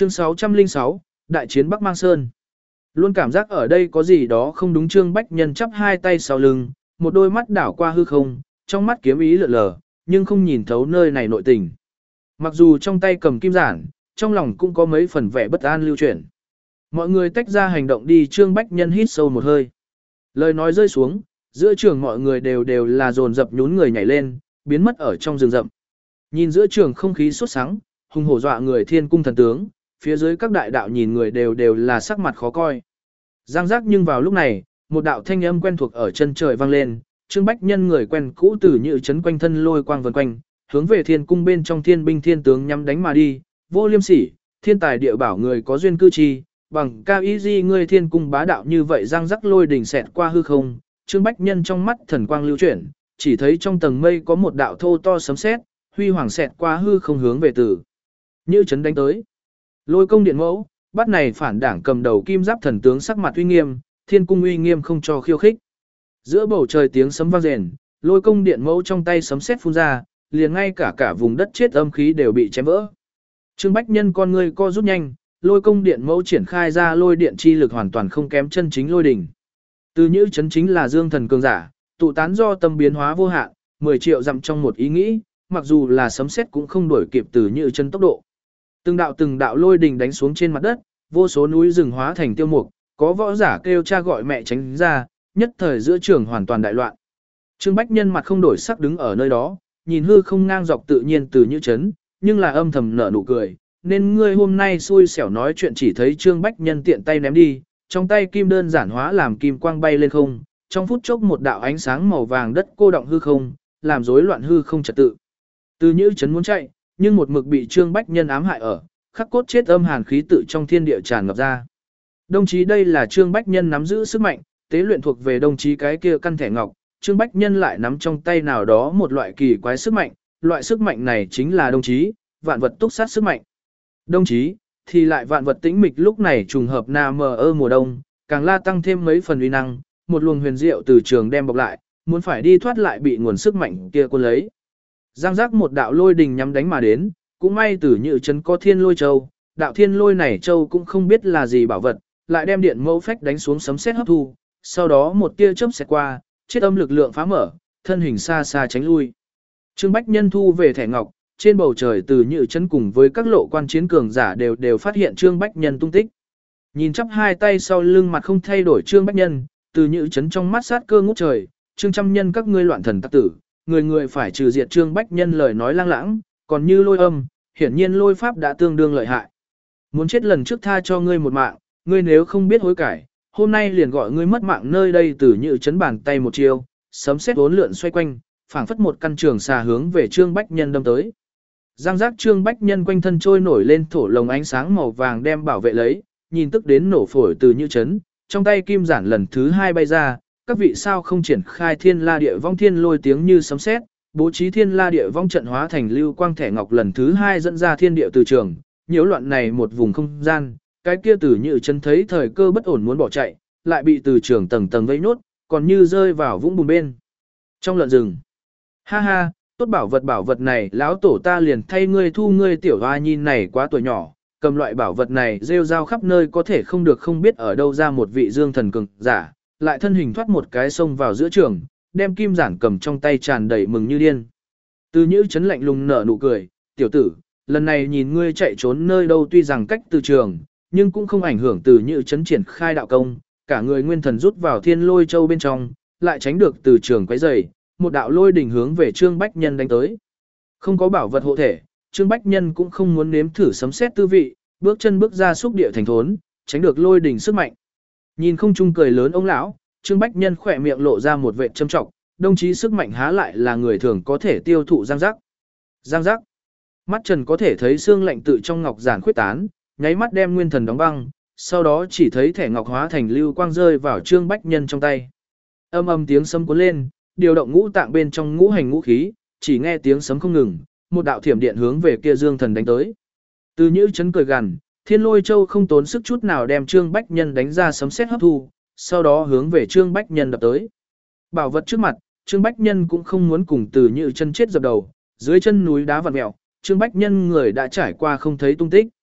Chương 606, Đại chiến Bắc Mang Sơn. Luôn cảm giác ở đây có gì đó không đúng. Trương Bách Nhân chắp hai tay sau lưng, một đôi mắt đảo qua hư không, trong mắt kiếm ý lượn lờ, nhưng không nhìn thấu nơi này nội tình. Mặc dù trong tay cầm kim giản, trong lòng cũng có mấy phần vẻ bất an lưu chuyển. Mọi người tách ra hành động đi. Trương Bách Nhân hít sâu một hơi. Lời nói rơi xuống, giữa trường mọi người đều là dồn dập nhún người nhảy lên, biến mất ở trong rừng rậm. Nhìn giữa trường không khí sốt sắng, hùng hổ dọa người thiên cung thần tướng, phía dưới các đại đạo nhìn người đều là sắc mặt khó coi. Giang giác. Nhưng vào lúc này, một đạo thanh âm quen thuộc ở chân trời vang lên, Trương Bách Nhân người quen cũ từ Nhự Trấn quanh thân lôi quang vần quanh, hướng về thiên cung bên trong thiên binh thiên tướng nhắm đánh mà đi. Vô Liêm Sỉ, thiên tài địa bảo người có duyên cư chi, bằng cao ý di ngươi thiên cung bá đạo như vậy. Giang giác. Lôi đỉnh xẹt qua hư không, Trương Bách Nhân trong mắt thần quang lưu chuyển, chỉ thấy trong tầng mây có một đạo thô to sấm sét, huy hoàng xẹt qua hư không hướng về từ Nhự Trấn đánh tới. Lôi công điện mẫu, bắt này phản đảng cầm đầu kim giáp thần tướng sắc mặt uy nghiêm, thiên cung uy nghiêm không cho khiêu khích. Giữa bầu trời tiếng sấm vang rền, lôi công điện mẫu trong tay sấm sét phun ra, liền ngay cả vùng đất chết âm khí đều bị chém vỡ. Trương Bách Nhân con ngươi co rút nhanh, lôi công điện mẫu triển khai ra lôi điện chi lực hoàn toàn không kém chân chính lôi đỉnh. Từ Nhự Trấn chính là dương thần cường giả, tụ tán do tâm biến hóa vô hạn, 10 triệu dặm trong một ý nghĩ, mặc dù là sấm sét cũng không đuổi kịp từ Nhự Trấn tốc độ. Từng đạo lôi đình đánh xuống trên mặt đất, vô số núi rừng hóa thành tiêu mục, có võ giả kêu cha gọi mẹ tránh ra, nhất thời giữa trường hoàn toàn đại loạn. Trương Bách Nhân mặt không đổi sắc đứng ở nơi đó, nhìn hư không ngang dọc tự nhiên từ Nhự Trấn, nhưng là âm thầm nở nụ cười, nên ngươi hôm nay xui xẻo nói chuyện. Chỉ thấy Trương Bách Nhân tiện tay ném đi, trong tay kim đơn giản hóa làm kim quang bay lên không, trong phút chốc một đạo ánh sáng màu vàng đất cô động hư không, làm rối loạn hư không trật tự. Từ Nhự Trấn muốn chạy, nhưng một mực bị Trương Bách Nhân ám hại ở, khắc cốt chết âm hàn khí tự trong thiên địa tràn ngập ra. Đồng chí đây là Trương Bách Nhân nắm giữ sức mạnh, tế luyện thuộc về đồng chí cái kia căn thẻ ngọc, Trương Bách Nhân lại nắm trong tay nào đó một loại kỳ quái sức mạnh, loại sức mạnh này chính là đồng chí, vạn vật túc sát sức mạnh. Đồng chí, thì lại vạn vật tĩnh mịch. Lúc này trùng hợp mùa đông, càng la tăng thêm mấy phần uy năng, một luồng huyền diệu từ trường đem bọc lại, muốn phải đi thoát lại bị nguồn sức mạnh kia cuốn lấy. Giang giác. Một đạo lôi đình nhắm đánh mà đến, cũng may từ Nhự Trấn có thiên lôi châu, đạo thiên lôi này châu cũng không biết là gì bảo vật, lại đem điện mẫu phách đánh xuống sấm sét hấp thu, sau đó một tia chớp xẹt qua, chết âm lực lượng phá mở, thân hình xa xa tránh lui. Trương Bách Nhân thu về thẻ ngọc, trên bầu trời từ Nhự Trấn cùng với các lộ quan chiến cường giả đều phát hiện Trương Bách Nhân tung tích. Nhìn chắp hai tay sau lưng mặt không thay đổi Trương Bách Nhân, từ Nhự Trấn trong mắt sát cơ ngút trời, Trương trăm nhân các ngươi loạn thần tặc tử, người phải trừ diệt. Trương Bách Nhân lời nói lang lãng, còn như lôi âm, hiển nhiên lôi pháp đã tương đương lợi hại. Muốn chết lần trước tha cho ngươi một mạng, ngươi nếu không biết hối cải, hôm nay liền gọi ngươi mất mạng nơi đây. Từ Nhự Trấn bàn tay một chiêu, sấm sét uốn lượn xoay quanh, phảng phất một căn trường xà hướng về Trương Bách Nhân đâm tới. Giang giác. Trương Bách Nhân quanh thân trôi nổi lên thổ lồng ánh sáng màu vàng đem bảo vệ lấy, nhìn tức đến nổ phổi từ Nhự Trấn, trong tay kim giản lần thứ hai bay ra, các vị sao không triển khai thiên la địa vong thiên lôi tiếng như sấm sét, bố trí thiên la địa vong trận hóa thành lưu quang thẻ ngọc lần thứ hai dẫn ra thiên địa từ trường, nhiễu loạn này một vùng không gian. Cái kia từ Nhự Trấn thấy thời cơ bất ổn muốn bỏ chạy, lại bị từ trường tầng tầng vây nốt, còn như rơi vào vũng bùn bên trong lợn rừng. Ha ha, tốt bảo vật này lão tổ ta liền thay ngươi thu. Ngươi tiểu hoa nhìn này quá tuổi nhỏ, cầm loại bảo vật này rêu rao khắp nơi có thể không được, không biết ở đâu ra một vị dương thần cường giả, lại thân hình thoát một cái sông vào giữa trường, đem kim giản cầm trong tay tràn đầy mừng như điên. Từ Nhự Trấn lạnh lùng nở nụ cười, tiểu tử, lần này nhìn ngươi chạy trốn nơi đâu. Tuy rằng cách từ trường, nhưng cũng không ảnh hưởng từ Nhự Trấn triển khai đạo công, cả người nguyên thần rút vào thiên lôi châu bên trong, lại tránh được từ trường quấy rầy, một đạo lôi đỉnh hướng về Trương Bách Nhân đánh tới. Không có bảo vật hộ thể, Trương Bách Nhân cũng không muốn nếm thử sấm sét tư vị, bước chân bước ra xúc địa thành thốn, tránh được lôi đỉnh sức mạnh. Nhìn không trung cười lớn ông lão, Trương Bách Nhân khỏe miệng lộ ra một vệt châm trọng, đồng chí sức mạnh há lại là người thường có thể tiêu thụ. Giang giác. Giang giác. Mắt trần có thể thấy xương lạnh tự trong ngọc giản khuyết tán, nháy mắt đem nguyên thần đóng băng, sau đó chỉ thấy thẻ ngọc hóa thành lưu quang rơi vào Trương Bách Nhân trong tay. Âm âm tiếng sấm cuốn lên, điều động ngũ tạng bên trong ngũ hành ngũ khí, chỉ nghe tiếng sấm không ngừng, một đạo thiểm điện hướng về kia dương thần đánh tới. Từ Nhự Trấn cười gằn, thiên lôi châu không tốn sức chút nào đem Trương Bách Nhân đánh ra sấm sét hấp thu, sau đó hướng về Trương Bách Nhân đập tới. Bảo vật trước mặt, Trương Bách Nhân cũng không muốn cùng Từ Nhự Trấn chết dập đầu, dưới chân núi đá vặn mèo, Trương Bách Nhân người đã trải qua không thấy tung tích.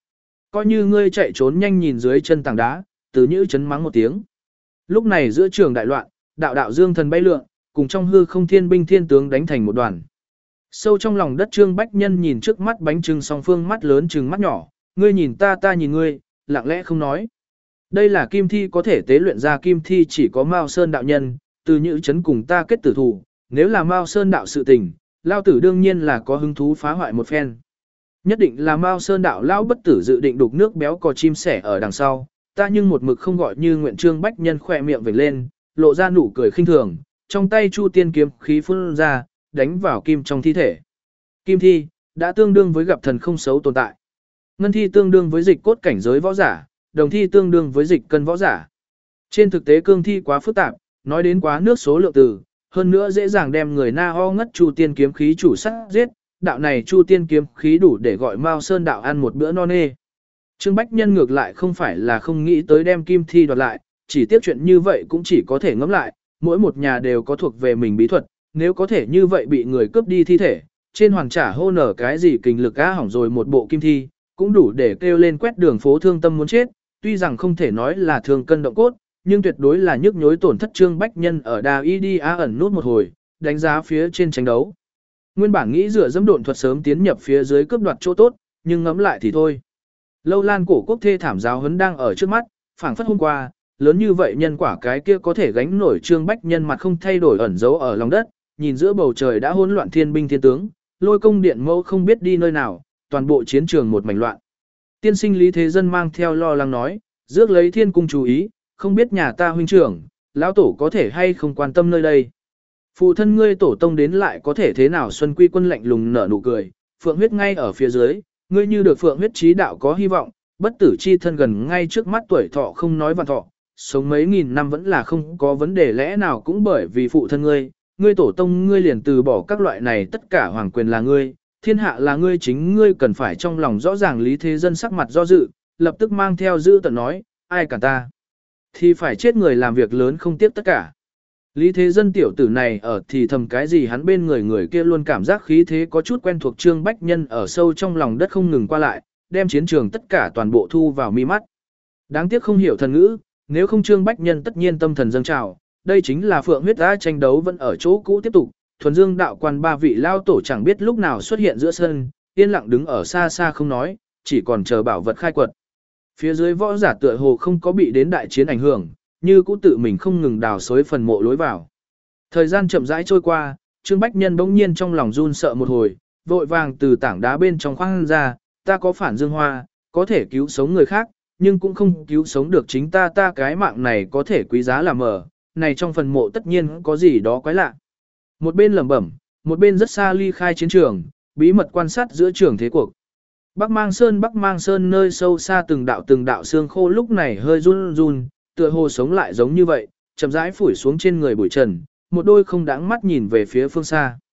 Coi như ngươi chạy trốn nhanh nhìn dưới chân tảng đá, Từ Nhữ chấn mắng một tiếng. Lúc này giữa trường đại loạn, đạo đạo dương thần bay lượn, cùng trong hư không thiên binh thiên tướng đánh thành một đoàn. Sâu trong lòng đất Trương Bách Nhân nhìn trước mắt bánh trưng song phương mắt lớn trừng mắt nhỏ, ngươi nhìn ta ta nhìn ngươi, lặng lẽ không nói. Đây là kim thi có thể tế luyện ra kim thi chỉ có Mao Sơn đạo nhân, Từ Nhữ chấn cùng ta kết tử thủ, nếu là Mao Sơn đạo sự tình, lao tử đương nhiên là có hứng thú phá hoại một phen. Nhất định là Mao Sơn đạo lão bất tử dự định đục nước béo cò chim sẻ ở đằng sau, ta nhưng một mực không gọi như nguyện. Trương Bách Nhân khỏe miệng vểnh lên, lộ ra nụ cười khinh thường, trong tay Chu Tiên kiếm khí phun ra, đánh vào kim trong thi thể. Kim thi đã tương đương với gặp thần không xấu tồn tại. Ngân thi tương đương với dịch cốt cảnh giới võ giả, đồng thi tương đương với dịch cân võ giả. Trên thực tế cương thi quá phức tạp, nói đến quá nước số lượng từ, hơn nữa dễ dàng đem người na ho ngất Chu Tiên kiếm khí chủ sát giết, đạo này Chu Tiên kiếm khí đủ để gọi Mao Sơn đạo ăn một bữa no nê. Trương Bách Nhân ngược lại không phải là không nghĩ tới đem kim thi đoạt lại, chỉ tiếc chuyện như vậy cũng chỉ có thể ngẫm lại, mỗi một nhà đều có thuộc về mình bí thuật, nếu có thể như vậy bị người cướp đi thi thể, trên hoàn trả hô nở cái gì kình lực á hỏng rồi một bộ kim thi, cũng đủ để kêu lên quét đường phố thương tâm muốn chết, tuy rằng không thể nói là thương cân động cốt, nhưng tuyệt đối là nhức nhối tổn thất. Trương Bách Nhân ở đà y đi á ẩn nút một hồi, đánh giá phía trên tranh đấu. Nguyên bản nghĩ dựa dẫm độn thuật sớm tiến nhập phía dưới cướp đoạt chỗ tốt, nhưng ngẫm lại thì thôi. Lâu Lan cổ quốc thê thảm giáo huấn đang ở trước mắt, phảng phất hôm qua, lớn như vậy nhân quả cái kia có thể gánh nổi. Trương Bách Nhân mặt không thay đổi ẩn giấu ở lòng đất, nhìn giữa bầu trời đã hỗn loạn thiên binh thiên tướng, Lôi Công điện mẫu không biết đi nơi nào, toàn bộ chiến trường một mảnh loạn. Tiên sinh Lý Thế Dân mang theo lo lắng nói, rước lấy thiên cung chú ý, không biết nhà ta huynh trưởng, lão tổ có thể hay không quan tâm nơi đây. Phụ thân ngươi tổ tông đến lại có thể thế nào? Xuân Quy Quân lạnh lùng nở nụ cười, phượng huyết ngay ở phía dưới, ngươi như được phượng huyết trí đạo có hy vọng, bất tử chi thân gần ngay trước mắt, tuổi thọ không nói vạn thọ, sống mấy nghìn năm vẫn là không có vấn đề. Lẽ nào cũng bởi vì phụ thân ngươi tổ tông ngươi liền từ bỏ các loại này? Tất cả hoàng quyền là ngươi, thiên hạ là ngươi, chính ngươi cần phải trong lòng rõ ràng. Lý Thế Dân sắc mặt do dự, lập tức mang theo dữ tợn nói, ai cả ta thì phải chết, người làm việc lớn không tiếc tất cả. Lý Thế Dân tiểu tử này ở thì thầm cái gì? Hắn bên người kia luôn cảm giác khí thế có chút quen thuộc. Trương Bách Nhân ở sâu trong lòng đất không ngừng qua lại, đem chiến trường tất cả toàn bộ thu vào mi mắt. Đáng tiếc không hiểu thần ngữ, nếu không Trương Bách Nhân tất nhiên tâm thần dâng trào. Đây chính là phượng huyết á, tranh đấu vẫn ở chỗ cũ tiếp tục. Thuần Dương đạo quan ba vị lao tổ chẳng biết lúc nào xuất hiện giữa sân, yên lặng đứng ở xa xa không nói, chỉ còn chờ bảo vật khai quật. Phía dưới võ giả tựa hồ không có bị đến đại chiến ảnh hưởng, như cũ tự mình không ngừng đào xới phần mộ lối vào. Thời gian chậm rãi trôi qua, Trương Bách Nhân bỗng nhiên trong lòng run sợ một hồi, vội vàng từ tảng đá bên trong khoan ra, ta có phản dương hoa, có thể cứu sống người khác, nhưng cũng không cứu sống được chính ta. Ta cái mạng này có thể quý giá là mờ, này trong phần mộ tất nhiên có gì đó quái lạ. Một bên lẩm bẩm, một bên rất xa ly khai chiến trường, bí mật quan sát giữa trường thế cuộc. Bắc Mang Sơn nơi sâu xa từng đạo xương khô lúc này hơi run run, tựa hồ sống lại giống như vậy, chậm rãi phủi xuống trên người bụi trần, một đôi không đáng mắt nhìn về phía phương xa.